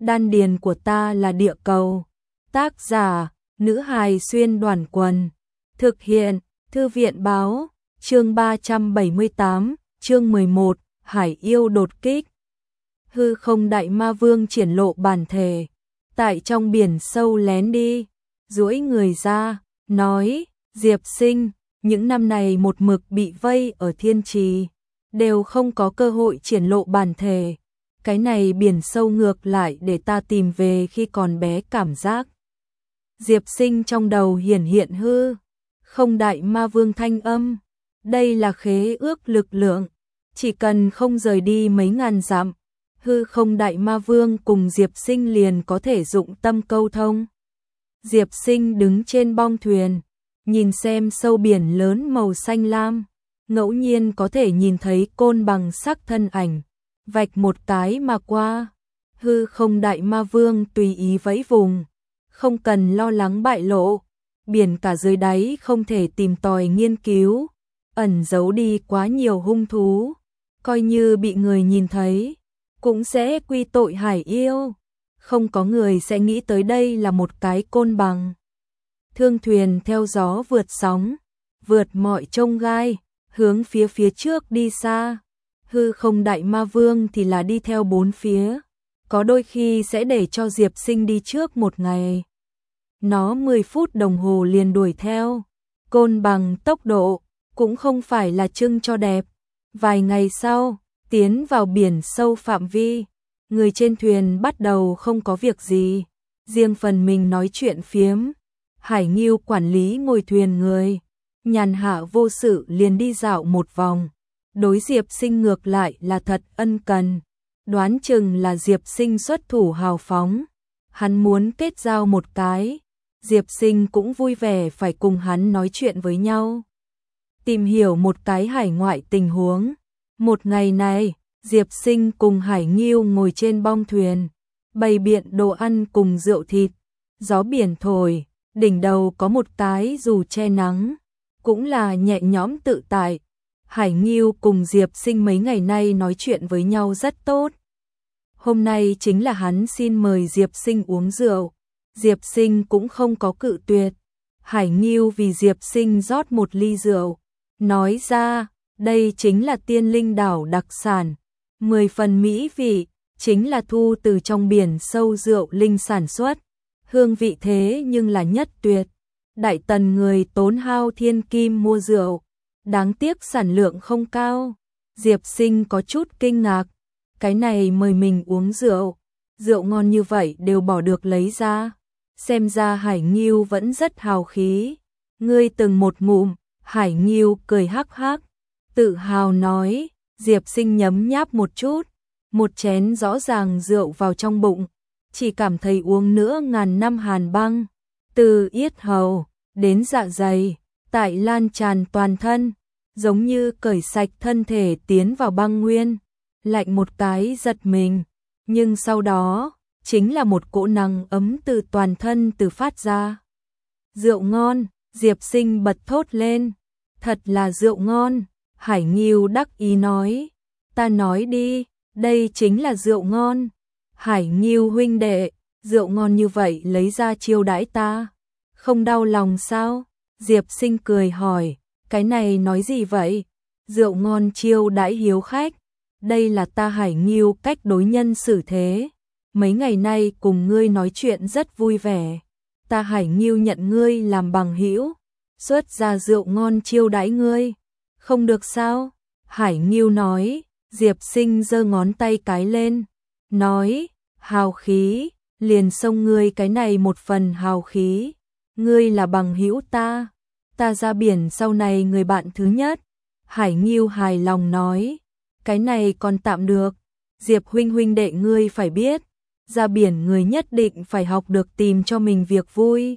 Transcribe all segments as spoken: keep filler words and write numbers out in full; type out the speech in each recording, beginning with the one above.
Đan điền của ta là địa cầu. Tác giả, nữ hài xuyên đoàn quần. Thực hiện, thư viện báo, chương ba trăm bảy mươi tám, chương mười một, Hải yêu đột kích. Hư không đại ma vương triển lộ bản thể, tại trong biển sâu lén đi, duỗi người ra, nói, Diệp Sinh, những năm này một mực bị vây ở thiên trì, đều không có cơ hội triển lộ bản thể. Cái này biển sâu ngược lại để ta tìm về khi còn bé cảm giác. Diệp Sinh trong đầu hiển hiện hư không đại ma vương thanh âm. Đây là khế ước lực lượng, chỉ cần không rời đi mấy ngàn dặm, hư không đại ma vương cùng Diệp Sinh liền có thể dụng tâm câu thông. Diệp Sinh đứng trên bong thuyền, nhìn xem sâu biển lớn màu xanh lam, ngẫu nhiên có thể nhìn thấy côn bằng sắc thân ảnh, vạch một cái mà qua. Hư không đại ma vương tùy ý vẫy vùng, không cần lo lắng bại lộ, biển cả dưới đáy không thể tìm tòi nghiên cứu, ẩn giấu đi quá nhiều hung thú, coi như bị người nhìn thấy, cũng sẽ quy tội hải yêu, không có người sẽ nghĩ tới đây là một cái côn bằng. Thương thuyền theo gió vượt sóng, vượt mọi chông gai, hướng phía phía trước đi xa. Hư không đại ma vương thì là đi theo bốn phía, có đôi khi sẽ để cho Diệp Sinh đi trước một ngày. Nó mười phút đồng hồ liền đuổi theo, côn bằng tốc độ, cũng không phải là trưng cho đẹp. Vài ngày sau, tiến vào biển sâu phạm vi, người trên thuyền bắt đầu không có việc gì, riêng phần mình nói chuyện phiếm. Hải Nghiêu quản lý ngồi thuyền người, nhàn hạ vô sự liền đi dạo một vòng. Đối Diệp Sinh ngược lại là thật ân cần, đoán chừng là Diệp Sinh xuất thủ hào phóng, hắn muốn kết giao một cái, Diệp Sinh cũng vui vẻ phải cùng hắn nói chuyện với nhau, tìm hiểu một cái hải ngoại tình huống. Một ngày này, Diệp Sinh cùng Hải Nghiêu ngồi trên bong thuyền, bày biện đồ ăn cùng rượu thịt, gió biển thổi, đỉnh đầu có một cái dù che nắng, cũng là nhẹ nhõm tự tại. Hải Nghiêu cùng Diệp Sinh mấy ngày nay nói chuyện với nhau rất tốt. Hôm nay chính là hắn xin mời Diệp Sinh uống rượu, Diệp Sinh cũng không có cự tuyệt. Hải Nghiêu vì Diệp Sinh rót một ly rượu, nói ra, đây chính là Tiên Linh đảo đặc sản, mười phần mỹ vị, chính là thu từ trong biển sâu rượu linh sản xuất, hương vị thế nhưng là nhất tuyệt. Đại tần người tốn hao thiên kim mua rượu, đáng tiếc sản lượng không cao. Diệp Sinh có chút kinh ngạc, cái này mời mình uống rượu, rượu ngon như vậy đều bỏ được lấy ra, xem ra Hải Nghiêu vẫn rất hào khí. Ngươi từng một ngụm. Hải Nghiêu cười hắc hắc, tự hào nói. Diệp Sinh nhấm nháp một chút, một chén rõ ràng rượu vào trong bụng, chỉ cảm thấy uống nữa ngàn năm hàn băng, từ yết hầu đến dạ dày, tại lan tràn toàn thân, giống như cởi sạch thân thể tiến vào băng nguyên, lạnh một cái giật mình, nhưng sau đó, chính là một cỗ nắng ấm từ toàn thân từ phát ra. Rượu ngon, Diệp Sinh bật thốt lên, thật là rượu ngon. Hải Nghiêu đắc ý nói, ta nói đi, đây chính là rượu ngon. Hải Nghiêu huynh đệ, rượu ngon như vậy lấy ra chiêu đãi ta, không đau lòng sao? Diệp Sinh cười hỏi, cái này nói gì vậy? Rượu ngon chiêu đãi hiếu khách, đây là ta Hải Nghiêu cách đối nhân xử thế. Mấy ngày nay cùng ngươi nói chuyện rất vui vẻ, ta Hải Nghiêu nhận ngươi làm bằng hữu, xuất ra rượu ngon chiêu đãi ngươi, không được sao? Hải Nghiêu nói. Diệp Sinh giơ ngón tay cái lên, nói, hào khí, liền xông ngươi cái này một phần hào khí, ngươi là bằng hữu ta, ta ra biển sau này người bạn thứ nhất. Hải Nghiêu hài lòng nói, cái này còn tạm được, Diệp huynh huynh đệ ngươi phải biết, ra biển người nhất định phải học được tìm cho mình việc vui,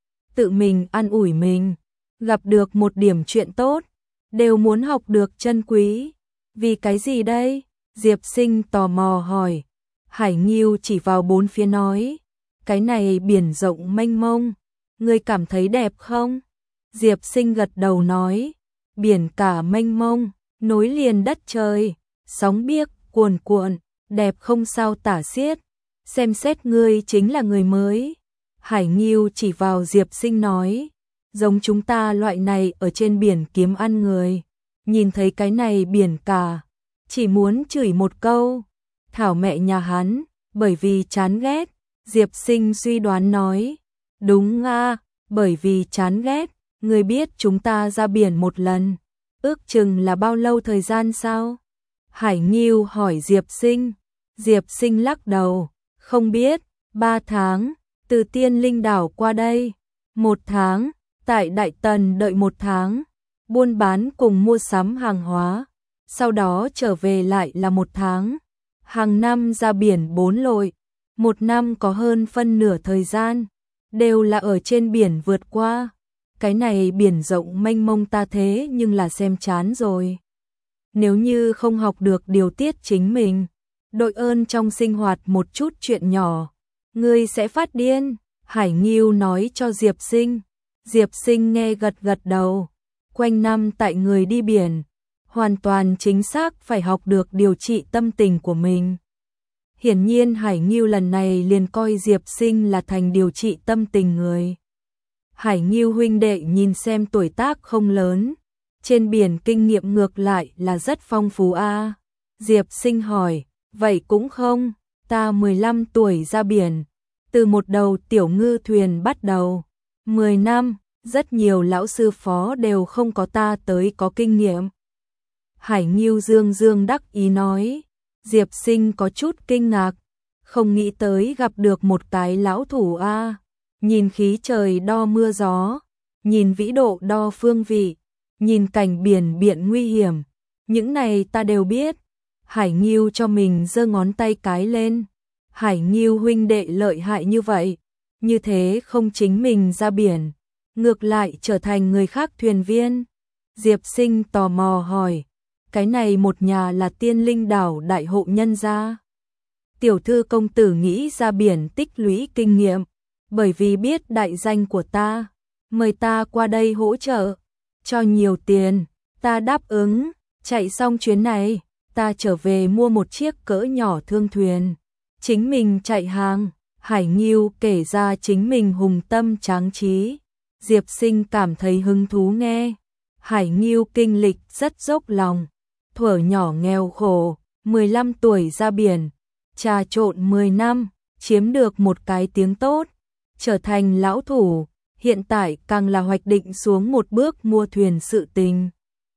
tự mình an ủi mình, gặp được một điểm chuyện tốt, đều muốn học được trân quý. Vì cái gì đây? Diệp Sinh tò mò hỏi. Hải Nghiêu chỉ vào bốn phía nói, cái này biển rộng mênh mông, ngươi cảm thấy đẹp không? Diệp Sinh gật đầu nói, biển cả mênh mông, nối liền đất trời, sóng biếc cuồn cuộn, đẹp không sao tả xiết. xem xét ngươi chính là người mới. Hải Nghiêu chỉ vào Diệp Sinh nói, giống chúng ta loại này ở trên biển kiếm ăn người, nhìn thấy cái này biển cả, chỉ muốn chửi một câu, thảo mẹ nhà hắn, bởi vì chán ghét. Diệp Sinh suy đoán nói, đúng a, bởi vì chán ghét. Ngươi biết chúng ta ra biển một lần, ước chừng là bao lâu thời gian sao? Hải Nghiêu hỏi Diệp Sinh. Diệp Sinh lắc đầu, không biết. Ba tháng, từ Tiên Linh đảo qua đây. Một tháng, tại Đại Tần đợi một tháng, buôn bán cùng mua sắm hàng hóa. Sau đó trở về lại là một tháng. Hàng năm ra biển bốn lội, một năm có hơn phân nửa thời gian, đều là ở trên biển vượt qua. Cái này biển rộng mênh mông ta thế nhưng là xem chán rồi. Nếu như không học được điều tiết chính mình, đội ơn trong sinh hoạt một chút chuyện nhỏ, ngươi sẽ phát điên. Hải Nghiêu nói cho Diệp Sinh. Diệp Sinh nghe gật gật đầu. Quanh năm tại người đi biển, hoàn toàn chính xác phải học được điều trị tâm tình của mình. Hiển nhiên Hải Nghiêu lần này liền coi Diệp Sinh là thành điều trị tâm tình người. Hải Nghiêu huynh đệ nhìn xem tuổi tác không lớn, trên biển kinh nghiệm ngược lại là rất phong phú a. Diệp Sinh hỏi, vậy cũng không, ta mười lăm tuổi ra biển, từ một đầu tiểu ngư thuyền bắt đầu, mười năm, rất nhiều lão sư phó đều không có ta tới có kinh nghiệm. Hải Nghiêu dương dương đắc ý nói. Diệp Sinh có chút kinh ngạc, không nghĩ tới gặp được một cái lão thủ a. Nhìn khí trời đo mưa gió, nhìn vĩ độ đo phương vị, nhìn cảnh biển biển nguy hiểm, những này ta đều biết. Hải Nghiêu cho mình giơ ngón tay cái lên. Hải Nghiêu huynh đệ lợi hại như vậy, như thế không chính mình ra biển, ngược lại trở thành người khác thuyền viên. Diệp Sinh tò mò hỏi, cái này một nhà là Tiên Linh đảo đại hộ nhân gia. Tiểu thư công tử nghĩ ra biển tích lũy kinh nghiệm, bởi vì biết đại danh của ta, mời ta qua đây hỗ trợ, cho nhiều tiền, ta đáp ứng. Chạy xong chuyến này, ta trở về mua một chiếc cỡ nhỏ thương thuyền, chính mình chạy hàng. Hải Nghiêu kể ra chính mình hùng tâm tráng trí. Diệp Sinh cảm thấy hứng thú nghe. Hải Nghiêu kinh lịch rất dốc lòng, thuở nhỏ nghèo khổ, mười lăm tuổi ra biển, trà trộn mười năm, chiếm được một cái tiếng tốt, trở thành lão thủ, hiện tại càng là hoạch định xuống một bước mua thuyền sự tình.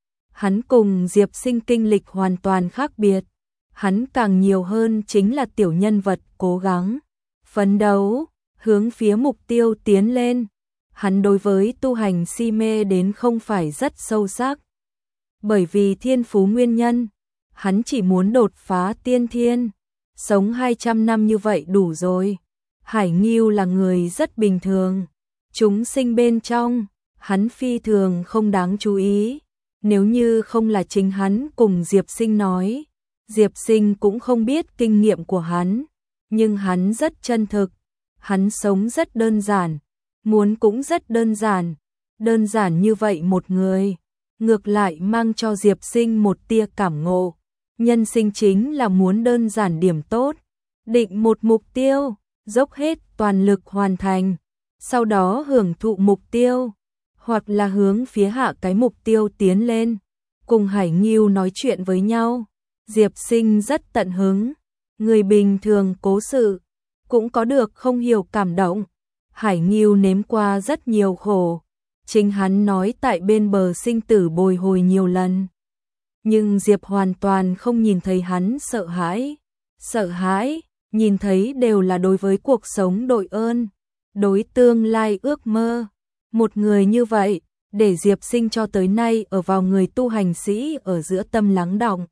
Hắn cùng Diệp Sinh kinh lịch hoàn toàn khác biệt, hắn càng nhiều hơn chính là tiểu nhân vật cố gắng, phấn đấu, hướng phía mục tiêu tiến lên. Hắn đối với tu hành si mê đến không phải rất sâu sắc. Bởi vì thiên phú nguyên nhân, hắn chỉ muốn đột phá tiên thiên, sống hai trăm năm như vậy đủ rồi. Hải Nghiêu là người rất bình thường, chúng sinh bên trong, hắn phi thường không đáng chú ý. Nếu như không là chính hắn cùng Diệp Sinh nói, Diệp Sinh cũng không biết kinh nghiệm của hắn, nhưng hắn rất chân thực, hắn sống rất đơn giản, muốn cũng rất đơn giản, đơn giản như vậy một người, ngược lại mang cho Diệp Sinh một tia cảm ngộ. Nhân sinh chính là muốn đơn giản điểm tốt, định một mục tiêu, dốc hết toàn lực hoàn thành, sau đó hưởng thụ mục tiêu, hoặc là hướng phía hạ cái mục tiêu tiến lên. Cùng Hải Nghiêu nói chuyện với nhau, Diệp Sinh rất tận hứng, người bình thường cố sự, cũng có được không hiểu cảm động. Hải Nghiêu nếm qua rất nhiều khổ, chính hắn nói tại bên bờ sinh tử bồi hồi nhiều lần. Nhưng Diệp hoàn toàn không nhìn thấy hắn sợ hãi. Sợ hãi, nhìn thấy đều là đối với cuộc sống đội ơn, đối tương lai ước mơ. Một người như vậy, để Diệp Sinh cho tới nay ở vào người tu hành sĩ ở giữa tâm lắng đọng.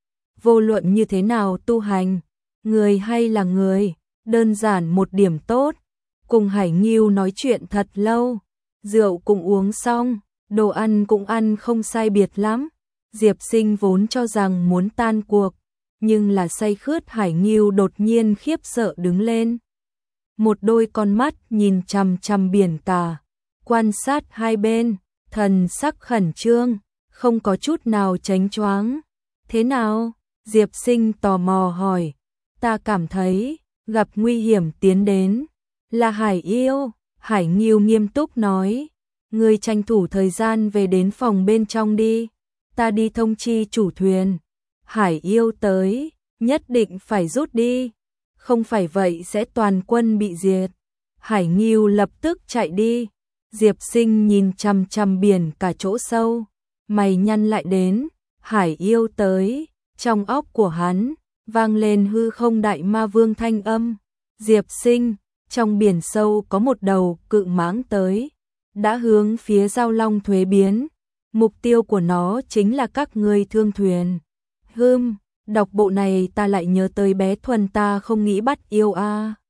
Vô luận như thế nào tu hành, người hay là người, đơn giản một điểm tốt. Cùng Hải Nghiêu nói chuyện thật lâu, rượu cũng uống xong, đồ ăn cũng ăn không sai biệt lắm. Diệp Sinh vốn cho rằng muốn tan cuộc, nhưng là say khướt Hải Nghiêu đột nhiên khiếp sợ đứng lên. Một đôi con mắt nhìn chằm chằm biển cả, quan sát hai bên, thần sắc khẩn trương, không có chút nào chánh choáng. Thế nào? Diệp Sinh tò mò hỏi. Ta cảm thấy, gặp nguy hiểm tiến đến. Là Hải yêu, Hải Nghiêu nghiêm túc nói, ngươi tranh thủ thời gian về đến phòng bên trong đi, ta đi thông chi chủ thuyền. Hải yêu tới, nhất định phải rút đi, không phải vậy sẽ toàn quân bị diệt. Hải Nghiêu lập tức chạy đi. Diệp Sinh nhìn chằm chằm biển cả chỗ sâu, mày nhăn lại đến. Hải yêu tới, trong óc của hắn vang lên hư không đại ma vương thanh âm. Diệp Sinh, trong biển sâu có một đầu cự mãng tới, đã hướng phía Giao Long thuế biến. Mục tiêu của nó chính là các ngươi thương thuyền. Hừm, đọc bộ này ta lại nhớ tới bé Thuần, ta không nghĩ bắt yêu a. À.